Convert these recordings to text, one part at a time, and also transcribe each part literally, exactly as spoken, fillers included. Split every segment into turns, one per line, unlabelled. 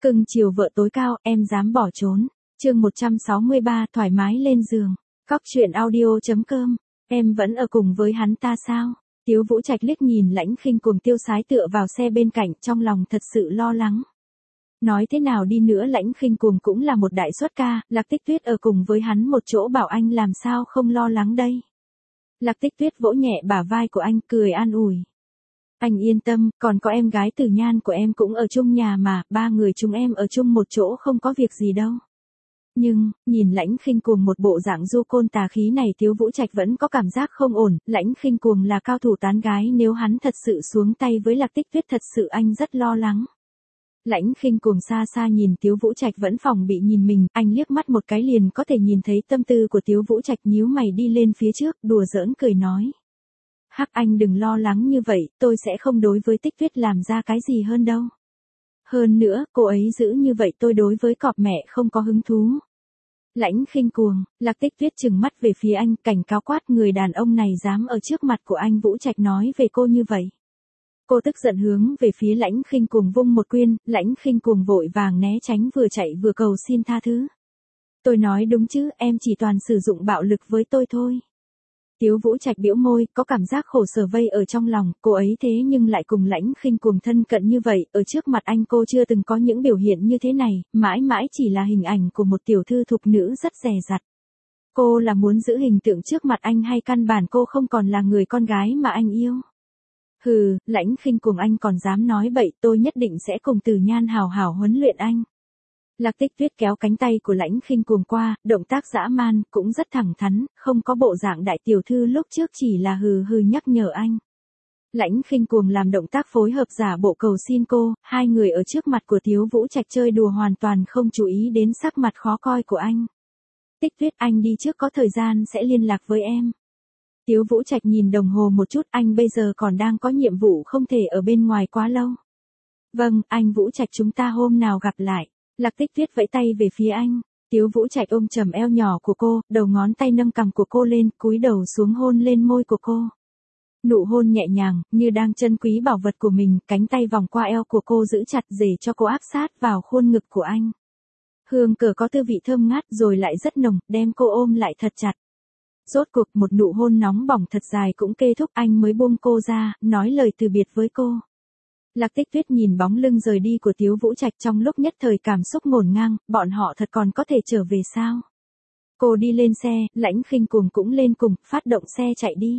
Cưng chiều vợ tối cao, em dám bỏ trốn. Chương một trăm sáu mươi ba, thoải mái lên giường. Cóc truyện audio chấm com. Em vẫn ở cùng với hắn ta sao? Tiếu Vũ Trạch liếc nhìn Lãnh Khinh Cuồng tiêu sái tựa vào xe bên cạnh, trong lòng thật sự lo lắng. Nói thế nào đi nữa Lãnh Khinh Cuồng cũng là một đại xuất ca, Lạc Tích Tuyết ở cùng với hắn một chỗ bảo anh làm sao không lo lắng đây. Lạc Tích Tuyết vỗ nhẹ bả vai của anh, cười an ủi. Anh yên tâm, còn có em gái Tử Nhan của em cũng ở chung nhà mà, ba người chúng em ở chung một chỗ không có việc gì đâu. Nhưng, nhìn Lãnh Khinh Cuồng một bộ dạng du côn tà khí này, Tiếu Vũ Trạch vẫn có cảm giác không ổn. Lãnh Khinh Cuồng là cao thủ tán gái, nếu hắn thật sự xuống tay với Lạc Tích Tuyết thật sự anh rất lo lắng. Lãnh Khinh Cuồng xa xa nhìn Tiếu Vũ Trạch vẫn phòng bị nhìn mình, anh liếc mắt một cái liền có thể nhìn thấy tâm tư của Tiếu Vũ Trạch, nhíu mày đi lên phía trước, đùa giỡn cười nói. Hắc anh đừng lo lắng như vậy, tôi sẽ không đối với Tích Tuyết làm ra cái gì hơn đâu. Hơn nữa, cô ấy giữ như vậy tôi đối với cọp mẹ không có hứng thú. Lãnh Khinh Cuồng, Lạc Tích Tuyết trừng mắt về phía anh, cảnh cáo quát, người đàn ông này dám ở trước mặt của anh Vũ Trạch nói về cô như vậy. Cô tức giận hướng về phía Lãnh Khinh Cuồng vung một quyên, Lãnh Khinh Cuồng vội vàng né tránh, vừa chạy vừa cầu xin tha thứ. Tôi nói đúng chứ, em chỉ toàn sử dụng bạo lực với tôi thôi. Tiếu Vũ Trạch bĩu môi, có cảm giác khổ sở vây ở trong lòng, cô ấy thế nhưng lại cùng Lãnh Khinh Cuồng thân cận như vậy, ở trước mặt anh cô chưa từng có những biểu hiện như thế này, mãi mãi chỉ là hình ảnh của một tiểu thư thục nữ rất dè dặt. Cô là muốn giữ hình tượng trước mặt anh hay căn bản cô không còn là người con gái mà anh yêu? Hừ, Lãnh Khinh Cuồng anh còn dám nói bậy, tôi nhất định sẽ cùng Tử Nhan hào hào huấn luyện anh. Lạc Tích Tuyết kéo cánh tay của Lãnh Khinh Cuồng qua, động tác dã man, cũng rất thẳng thắn, không có bộ dạng đại tiểu thư lúc trước, chỉ là hừ hừ nhắc nhở anh. Lãnh Khinh Cuồng làm động tác phối hợp giả bộ cầu xin cô, hai người ở trước mặt của Tiếu Vũ Trạch chơi đùa hoàn toàn không chú ý đến sắc mặt khó coi của anh. Tích Tuyết, anh đi trước, có thời gian sẽ liên lạc với em. Tiếu Vũ Trạch nhìn đồng hồ một chút, anh bây giờ còn đang có nhiệm vụ không thể ở bên ngoài quá lâu. Vâng, anh Vũ Trạch, chúng ta hôm nào gặp lại. Lạc Tích Tuyết vẫy tay về phía anh. Tiếu Vũ Trạch ôm chầm eo nhỏ của cô, đầu ngón tay nâng cằm của cô lên, cúi đầu xuống hôn lên môi của cô. Nụ hôn nhẹ nhàng, như đang trân quý bảo vật của mình, cánh tay vòng qua eo của cô giữ chặt dđể cho cô áp sát vào khuôn ngực của anh. Hương cờ có tư vị thơm ngát rồi lại rất nồng, đem cô ôm lại thật chặt. Rốt cuộc một nụ hôn nóng bỏng thật dài cũng kết thúc, anh mới buông cô ra, nói lời từ biệt với cô. Lạc Tích Tuyết nhìn bóng lưng rời đi của Tiếu Vũ Trạch, trong lúc nhất thời cảm xúc ngổn ngang, bọn họ thật còn có thể trở về sao? Cô đi lên xe, Lãnh Khinh Cuồng cũng lên cùng, phát động xe chạy đi.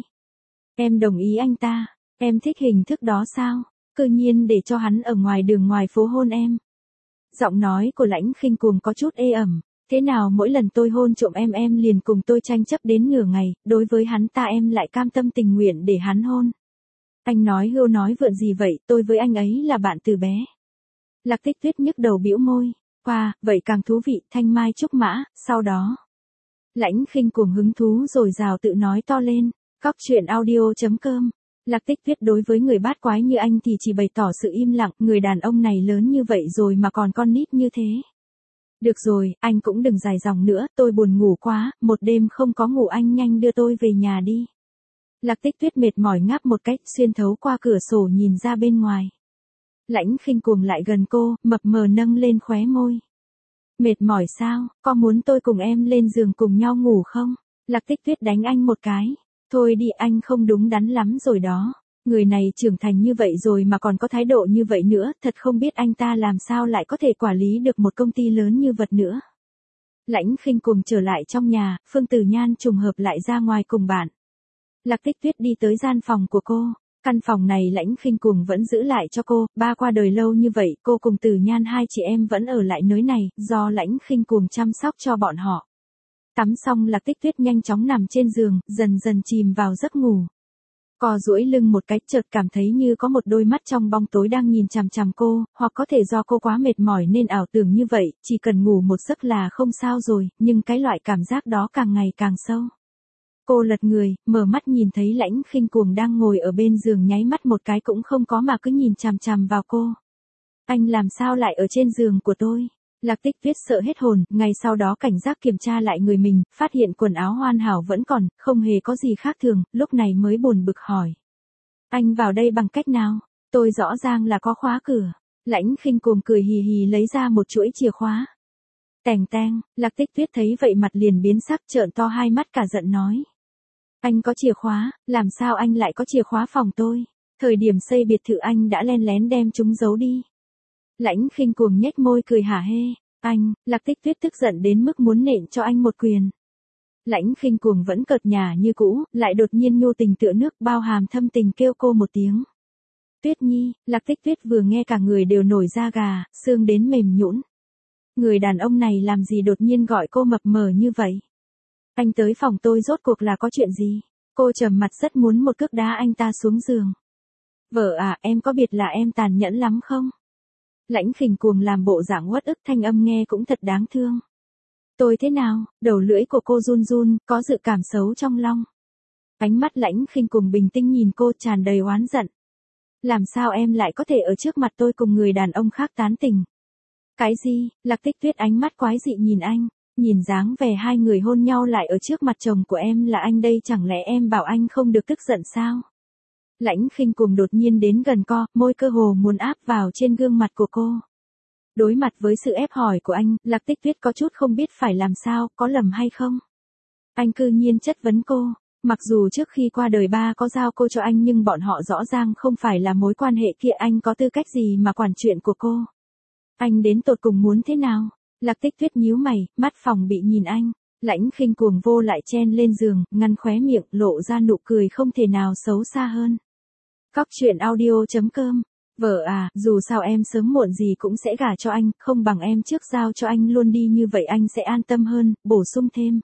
Em đồng ý anh ta, em thích hình thức đó sao? Cư nhiên để cho hắn ở ngoài đường ngoài phố hôn em. Giọng nói của Lãnh Khinh Cuồng có chút ê ẩm. Thế nào mỗi lần tôi hôn trộm em em liền cùng tôi tranh chấp đến nửa ngày, đối với hắn ta em lại cam tâm tình nguyện để hắn hôn. Anh nói hưu nói vượn gì vậy, tôi với anh ấy là bạn từ bé. Lạc Tích Tuyết nhức đầu bĩu môi, qua, vậy càng thú vị, thanh mai trúc mã, sau đó. Lãnh Khinh Cuồng hứng thú rồi rào tự nói to lên, cóc truyện audio chấm com. Lạc Tích Tuyết đối với người bát quái như anh thì chỉ bày tỏ sự im lặng, người đàn ông này lớn như vậy rồi mà còn con nít như thế. Được rồi, anh cũng đừng dài dòng nữa, tôi buồn ngủ quá, một đêm không có ngủ, anh nhanh đưa tôi về nhà đi. Lạc Tích Tuyết mệt mỏi ngáp một cách, xuyên thấu qua cửa sổ nhìn ra bên ngoài. Lãnh Khinh Cuồng lại gần cô, mập mờ nâng lên khóe môi. Mệt mỏi sao, có muốn tôi cùng em lên giường cùng nhau ngủ không? Lạc Tích Tuyết đánh anh một cái. Thôi đi, anh không đúng đắn lắm rồi đó. Người này trưởng thành như vậy rồi mà còn có thái độ như vậy nữa, thật không biết anh ta làm sao lại có thể quản lý được một công ty lớn như vật nữa. Lãnh Khinh Cuồng trở lại trong nhà, Phương Tử Nhan trùng hợp lại ra ngoài cùng bạn. Lạc Tích Tuyết đi tới gian phòng của cô. Căn phòng này Lãnh Khinh Cuồng vẫn giữ lại cho cô, ba qua đời lâu như vậy, cô cùng Tử Nhan hai chị em vẫn ở lại nơi này, do Lãnh Khinh Cuồng chăm sóc cho bọn họ. Tắm xong Lạc Tích Tuyết nhanh chóng nằm trên giường, dần dần chìm vào giấc ngủ. Co duỗi lưng một cái, chợt cảm thấy như có một đôi mắt trong bóng tối đang nhìn chằm chằm cô, hoặc có thể do cô quá mệt mỏi nên ảo tưởng như vậy, chỉ cần ngủ một giấc là không sao rồi, nhưng cái loại cảm giác đó càng ngày càng sâu. Cô lật người, mở mắt nhìn thấy Lãnh Khinh Cuồng đang ngồi ở bên giường, nháy mắt một cái cũng không có mà cứ nhìn chằm chằm vào cô. Anh làm sao lại ở trên giường của tôi? Lạc Tích Tuyết sợ hết hồn, ngay sau đó cảnh giác kiểm tra lại người mình, phát hiện quần áo hoàn hảo vẫn còn, không hề có gì khác thường, lúc này mới buồn bực hỏi. Anh vào đây bằng cách nào? Tôi rõ ràng là có khóa cửa. Lãnh Khinh Cuồng cười hì hì lấy ra một chuỗi chìa khóa. Tèng teng, Lạc Tích Tuyết thấy vậy mặt liền biến sắc, trợn to hai mắt cả giận nói. Anh có chìa khóa, làm sao anh lại có chìa khóa phòng tôi? Thời điểm xây biệt thự anh đã len lén đem chúng giấu đi. Lãnh Khinh Cuồng nhếch môi cười hả hê. Anh, Lạc Tích Tuyết tức giận đến mức muốn nện cho anh một quyền. Lãnh Khinh Cuồng vẫn cợt nhả như cũ, lại đột nhiên nhu tình tựa nước bao hàm thâm tình kêu cô một tiếng. Tuyết Nhi, Lạc Tích Tuyết vừa nghe cả người đều nổi da gà, xương đến mềm nhũn. Người đàn ông này làm gì đột nhiên gọi cô mập mờ như vậy? Anh tới phòng tôi rốt cuộc là có chuyện gì? Cô trầm mặt rất muốn một cước đá anh ta xuống giường. Vợ à, em có biết là em tàn nhẫn lắm không? Lãnh Khinh Cuồng làm bộ dạng uất ức, thanh âm nghe cũng thật đáng thương. Tôi thế nào? Đầu lưỡi của cô run run, có dự cảm xấu trong lòng. Ánh mắt Lãnh Khinh Cuồng bình tĩnh nhìn cô, tràn đầy oán giận. Làm sao em lại có thể ở trước mặt tôi cùng người đàn ông khác tán tỉnh? Cái gì? Lạc Tích Tuyết ánh mắt quái dị nhìn anh, nhìn dáng vẻ hai người hôn nhau lại ở trước mặt chồng của em là anh đây, chẳng lẽ em bảo anh không được tức giận sao? Lãnh Khinh Cuồng đột nhiên đến gần co, môi cơ hồ muốn áp vào trên gương mặt của cô. Đối mặt với sự ép hỏi của anh, Lạc Tích Tuyết có chút không biết phải làm sao, có lầm hay không? Anh cư nhiên chất vấn cô. Mặc dù trước khi qua đời ba có giao cô cho anh nhưng bọn họ rõ ràng không phải là mối quan hệ kia, anh có tư cách gì mà quản chuyện của cô? Anh đến tột cùng muốn thế nào? Lạc Tích Tuyết nhíu mày, mắt phòng bị nhìn anh. Lãnh Khinh Cuồng vô lại chen lên giường, ngăn khóe miệng, lộ ra nụ cười không thể nào xấu xa hơn. Cóc truyện audio chấm com. Vợ à, dù sao em sớm muộn gì cũng sẽ gả cho anh, không bằng em trước giao cho anh luôn đi, như vậy anh sẽ an tâm hơn, bổ sung thêm.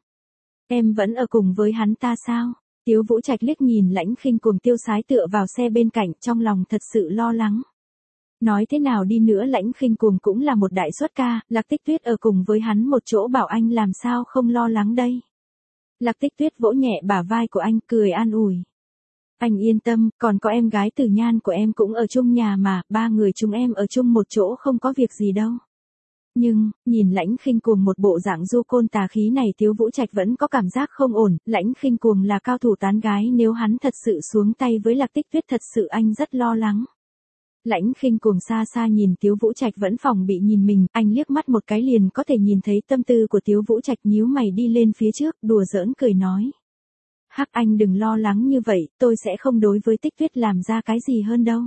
Em vẫn ở cùng với hắn ta sao? Tiếu Vũ Trạch liếc nhìn Lãnh Khinh Cuồng tiêu sái tựa vào xe bên cạnh, trong lòng thật sự lo lắng. Nói thế nào đi nữa Lãnh Khinh Cuồng cũng là một đại xuất ca, Lạc Tích Tuyết ở cùng với hắn một chỗ, bảo anh làm sao không lo lắng đây. Lạc Tích Tuyết vỗ nhẹ bả vai của anh, cười an ủi. Anh yên tâm, còn có em gái Tử Nhan của em cũng ở chung nhà mà, ba người chúng em ở chung một chỗ không có việc gì đâu. Nhưng, nhìn Lãnh Khinh Cuồng một bộ dạng du côn tà khí này, Tiếu Vũ Trạch vẫn có cảm giác không ổn. Lãnh Khinh Cuồng là cao thủ tán gái, nếu hắn thật sự xuống tay với Lạc Tích Tuyết thật sự anh rất lo lắng. Lãnh Khinh Cuồng xa xa nhìn Tiếu Vũ Trạch vẫn phòng bị nhìn mình, anh liếc mắt một cái liền có thể nhìn thấy tâm tư của Tiếu Vũ Trạch, nhíu mày đi lên phía trước, đùa giỡn cười nói. Hắc, anh đừng lo lắng như vậy, tôi sẽ không đối với Tích Tuyết làm ra cái gì hơn đâu.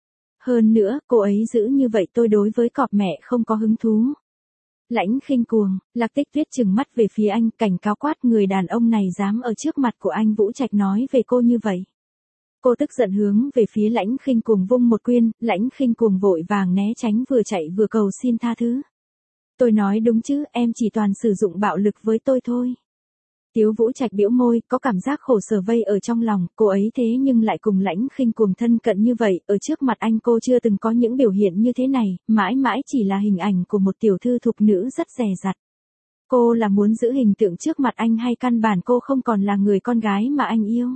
Hơn nữa, cô ấy giữ như vậy tôi đối với cọp mẹ không có hứng thú. Lãnh Khinh Cuồng, Lạc Tích Tuyết trừng mắt về phía anh, cảnh cáo quát, người đàn ông này dám ở trước mặt của anh Vũ Trạch nói về cô như vậy. Cô tức giận hướng về phía Lãnh Khinh Cuồng vung một quyên, Lãnh Khinh Cuồng vội vàng né tránh, vừa chạy vừa cầu xin tha thứ. Tôi nói đúng chứ, em chỉ toàn sử dụng bạo lực với tôi thôi. Tiếu Vũ Trạch bĩu môi, có cảm giác khổ sở vây ở trong lòng, cô ấy thế nhưng lại cùng Lãnh Khinh Cuồng thân cận như vậy, ở trước mặt anh cô chưa từng có những biểu hiện như thế này, mãi mãi chỉ là hình ảnh của một tiểu thư thục nữ rất dè dặt. Cô là muốn giữ hình tượng trước mặt anh hay căn bản cô không còn là người con gái mà anh yêu?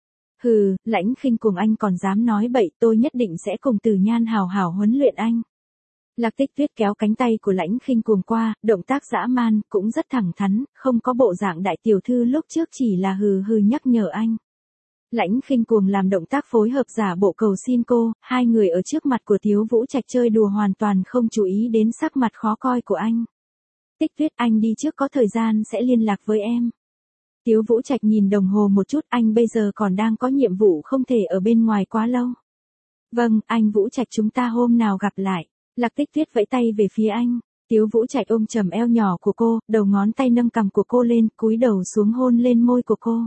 Hừ, Lãnh Khinh Cuồng anh còn dám nói bậy, tôi nhất định sẽ cùng Tử Nhan hào hào huấn luyện anh. Lạc Tích Tuyết kéo cánh tay của Lãnh Khinh Cuồng qua, động tác dã man, cũng rất thẳng thắn, không có bộ dạng đại tiểu thư lúc trước, chỉ là hừ hừ nhắc nhở anh. Lãnh Khinh Cuồng làm động tác phối hợp giả bộ cầu xin cô, hai người ở trước mặt của Tiếu Vũ Trạch chơi đùa hoàn toàn không chú ý đến sắc mặt khó coi của anh. Tích Tuyết, anh đi trước, có thời gian sẽ liên lạc với em. Tiếu Vũ Trạch nhìn đồng hồ một chút, anh bây giờ còn đang có nhiệm vụ không thể ở bên ngoài quá lâu. Vâng, anh Vũ Trạch, chúng ta hôm nào gặp lại. Lạc Tích Tuyết vẫy tay về phía anh. Tiếu Vũ Trạch ôm chầm eo nhỏ của cô, đầu ngón tay nâng cằm của cô lên, cúi đầu xuống hôn lên môi của cô.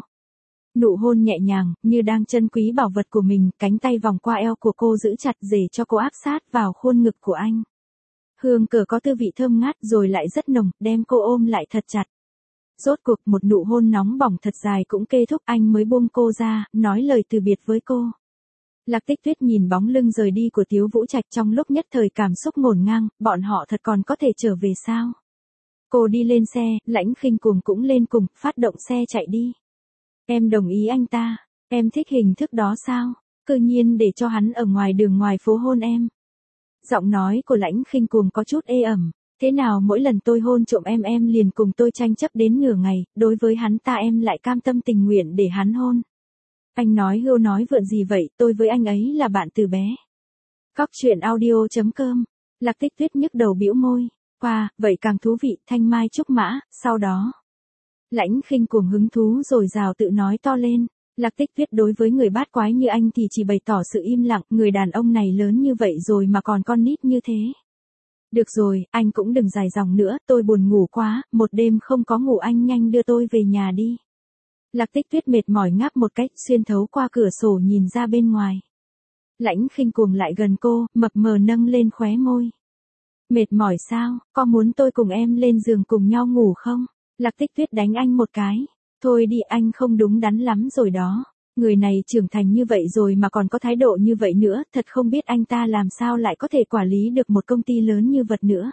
Nụ hôn nhẹ nhàng, như đang trân quý bảo vật của mình, cánh tay vòng qua eo của cô giữ chặt để cho cô áp sát vào khuôn ngực của anh. Hương cờ có tư vị thơm ngát rồi lại rất nồng, đem cô ôm lại thật chặt. Rốt cuộc một nụ hôn nóng bỏng thật dài cũng kết thúc, anh mới buông cô ra, nói lời từ biệt với cô. Lạc Tích Tuyết nhìn bóng lưng rời đi của Tiếu Vũ Trạch, trong lúc nhất thời cảm xúc ngổn ngang, bọn họ thật còn có thể trở về sao? Cô đi lên xe, Lãnh Khinh Cuồng cũng lên cùng, phát động xe chạy đi. Em đồng ý anh ta, em thích hình thức đó sao? Cư nhiên để cho hắn ở ngoài đường ngoài phố hôn em. Giọng nói của Lãnh Khinh Cuồng có chút ê ẩm. Thế nào mỗi lần tôi hôn trộm em em liền cùng tôi tranh chấp đến nửa ngày, đối với hắn ta em lại cam tâm tình nguyện để hắn hôn. Anh nói hưu nói vượn gì vậy, tôi với anh ấy là bạn từ bé. Cóc truyện audio chấm com Lạc Tích Tuyết nhức đầu bĩu môi. Qua, vậy càng thú vị, thanh mai trúc mã, sau đó. Lãnh Khinh cuồng hứng thú rồi rào tự nói to lên. Lạc Tích Tuyết đối với người bát quái như anh thì chỉ bày tỏ sự im lặng, người đàn ông này lớn như vậy rồi mà còn con nít như thế. Được rồi, anh cũng đừng dài dòng nữa, tôi buồn ngủ quá, một đêm không có ngủ, anh nhanh đưa tôi về nhà đi. Lạc Tích Tuyết mệt mỏi ngáp một cách, xuyên thấu qua cửa sổ nhìn ra bên ngoài. Lãnh Khinh cuồng lại gần cô, mập mờ nâng lên khóe môi. Mệt mỏi sao, có muốn tôi cùng em lên giường cùng nhau ngủ không? Lạc Tích Tuyết đánh anh một cái. Thôi đi, anh không đúng đắn lắm rồi đó. Người này trưởng thành như vậy rồi mà còn có thái độ như vậy nữa, thật không biết anh ta làm sao lại có thể quản lý được một công ty lớn như vật nữa.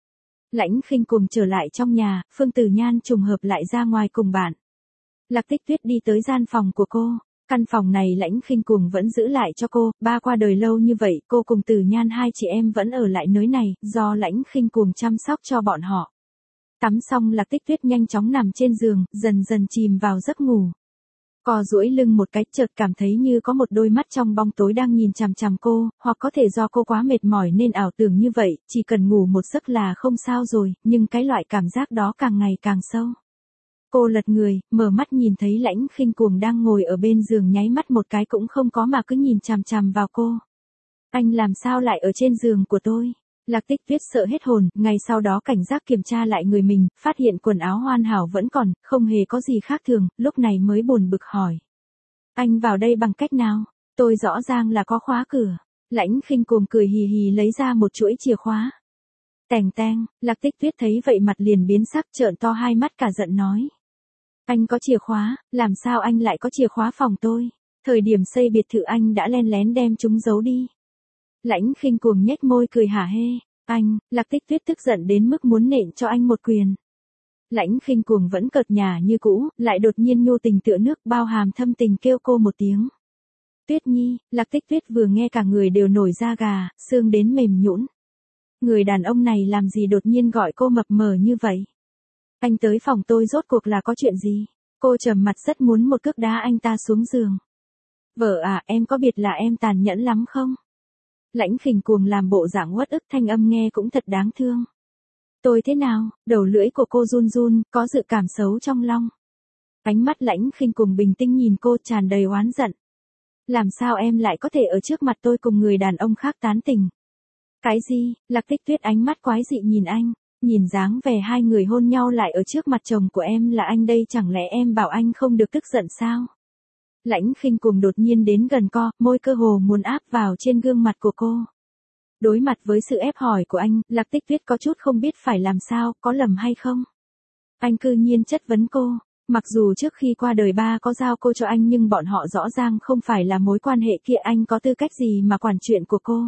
Lãnh Khinh cuồng trở lại trong nhà, Phương Tử Nhan trùng hợp lại ra ngoài cùng bạn. Lạc Tích Tuyết đi tới gian phòng của cô. Căn phòng này Lãnh Khinh cuồng vẫn giữ lại cho cô, ba qua đời lâu như vậy, cô cùng Tử Nhan hai chị em vẫn ở lại nơi này, do Lãnh Khinh cuồng chăm sóc cho bọn họ. Tắm xong Lạc Tích Tuyết nhanh chóng nằm trên giường, dần dần chìm vào giấc ngủ. Co duỗi lưng một cái, chợt cảm thấy như có một đôi mắt trong bóng tối đang nhìn chằm chằm cô, hoặc có thể do cô quá mệt mỏi nên ảo tưởng như vậy, chỉ cần ngủ một giấc là không sao rồi, nhưng cái loại cảm giác đó càng ngày càng sâu. Cô lật người, mở mắt nhìn thấy Lãnh Khinh cuồng đang ngồi ở bên giường, nháy mắt một cái cũng không có mà cứ nhìn chằm chằm vào cô. Anh làm sao lại ở trên giường của tôi? Lạc Tích Tuyết sợ hết hồn, ngày sau đó cảnh giác kiểm tra lại người mình, phát hiện quần áo hoàn hảo vẫn còn, không hề có gì khác thường, lúc này mới buồn bực hỏi. Anh vào đây bằng cách nào? Tôi rõ ràng là có khóa cửa. Lãnh Khinh cuồng cười hì hì lấy ra một chuỗi chìa khóa. Tèng teng, Lạc Tích Tuyết thấy vậy mặt liền biến sắc, trợn to hai mắt cả giận nói. Anh có chìa khóa, làm sao anh lại có chìa khóa phòng tôi? Thời điểm xây biệt thự anh đã len lén đem chúng giấu đi. Lãnh Khinh cuồng nhếch môi cười hả hê. Anh, Lạc Tích Tuyết tức giận đến mức muốn nện cho anh một quyền. Lãnh Khinh cuồng vẫn cợt nhả như cũ, lại đột nhiên nhu tình tựa nước, bao hàm thâm tình kêu cô một tiếng. Tuyết Nhi, Lạc Tích Tuyết vừa nghe cả người đều nổi da gà, xương đến mềm nhũn. Người đàn ông này làm gì đột nhiên gọi cô mập mờ như vậy? Anh tới phòng tôi rốt cuộc là có chuyện gì? Cô trầm mặt rất muốn một cước đá anh ta xuống giường. Vợ à, em có biết là em tàn nhẫn lắm không? Lãnh Khinh cuồng làm bộ dạng uất ức, thanh âm nghe cũng thật đáng thương. Tôi thế nào? Đầu lưỡi của cô run run, có dự cảm xấu trong lòng. Ánh mắt Lãnh Khinh cuồng bình tĩnh nhìn cô, tràn đầy oán giận. Làm sao em lại có thể ở trước mặt tôi cùng người đàn ông khác tán tỉnh? Cái gì? Lạc Tích Tuyết ánh mắt quái dị nhìn anh, nhìn dáng vẻ hai người hôn nhau lại ở trước mặt chồng của em là anh đây, chẳng lẽ em bảo anh không được tức giận sao? Lãnh Khinh cuồng đột nhiên đến gần co, môi cơ hồ muốn áp vào trên gương mặt của cô. Đối mặt với sự ép hỏi của anh, Lạc Tích Tuyết có chút không biết phải làm sao, có lầm hay không? Anh cư nhiên chất vấn cô. Mặc dù trước khi qua đời ba có giao cô cho anh nhưng bọn họ rõ ràng không phải là mối quan hệ kia, anh có tư cách gì mà quản chuyện của cô?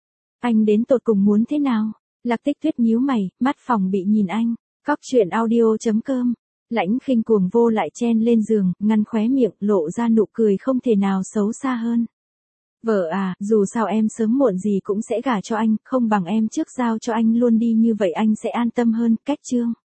Anh đến tột cùng muốn thế nào? Lạc Tích Tuyết nhíu mày, mắt phòng bị nhìn anh. Cóc truyện audio chấm com. Lãnh Khinh cuồng vô lại chen lên giường, ngăn khóe miệng, lộ ra nụ cười không thể nào xấu xa hơn. Vợ à, dù sao em sớm muộn gì cũng sẽ gả cho anh, không bằng em trước giao cho anh luôn đi, như vậy anh sẽ an tâm hơn, cách chương.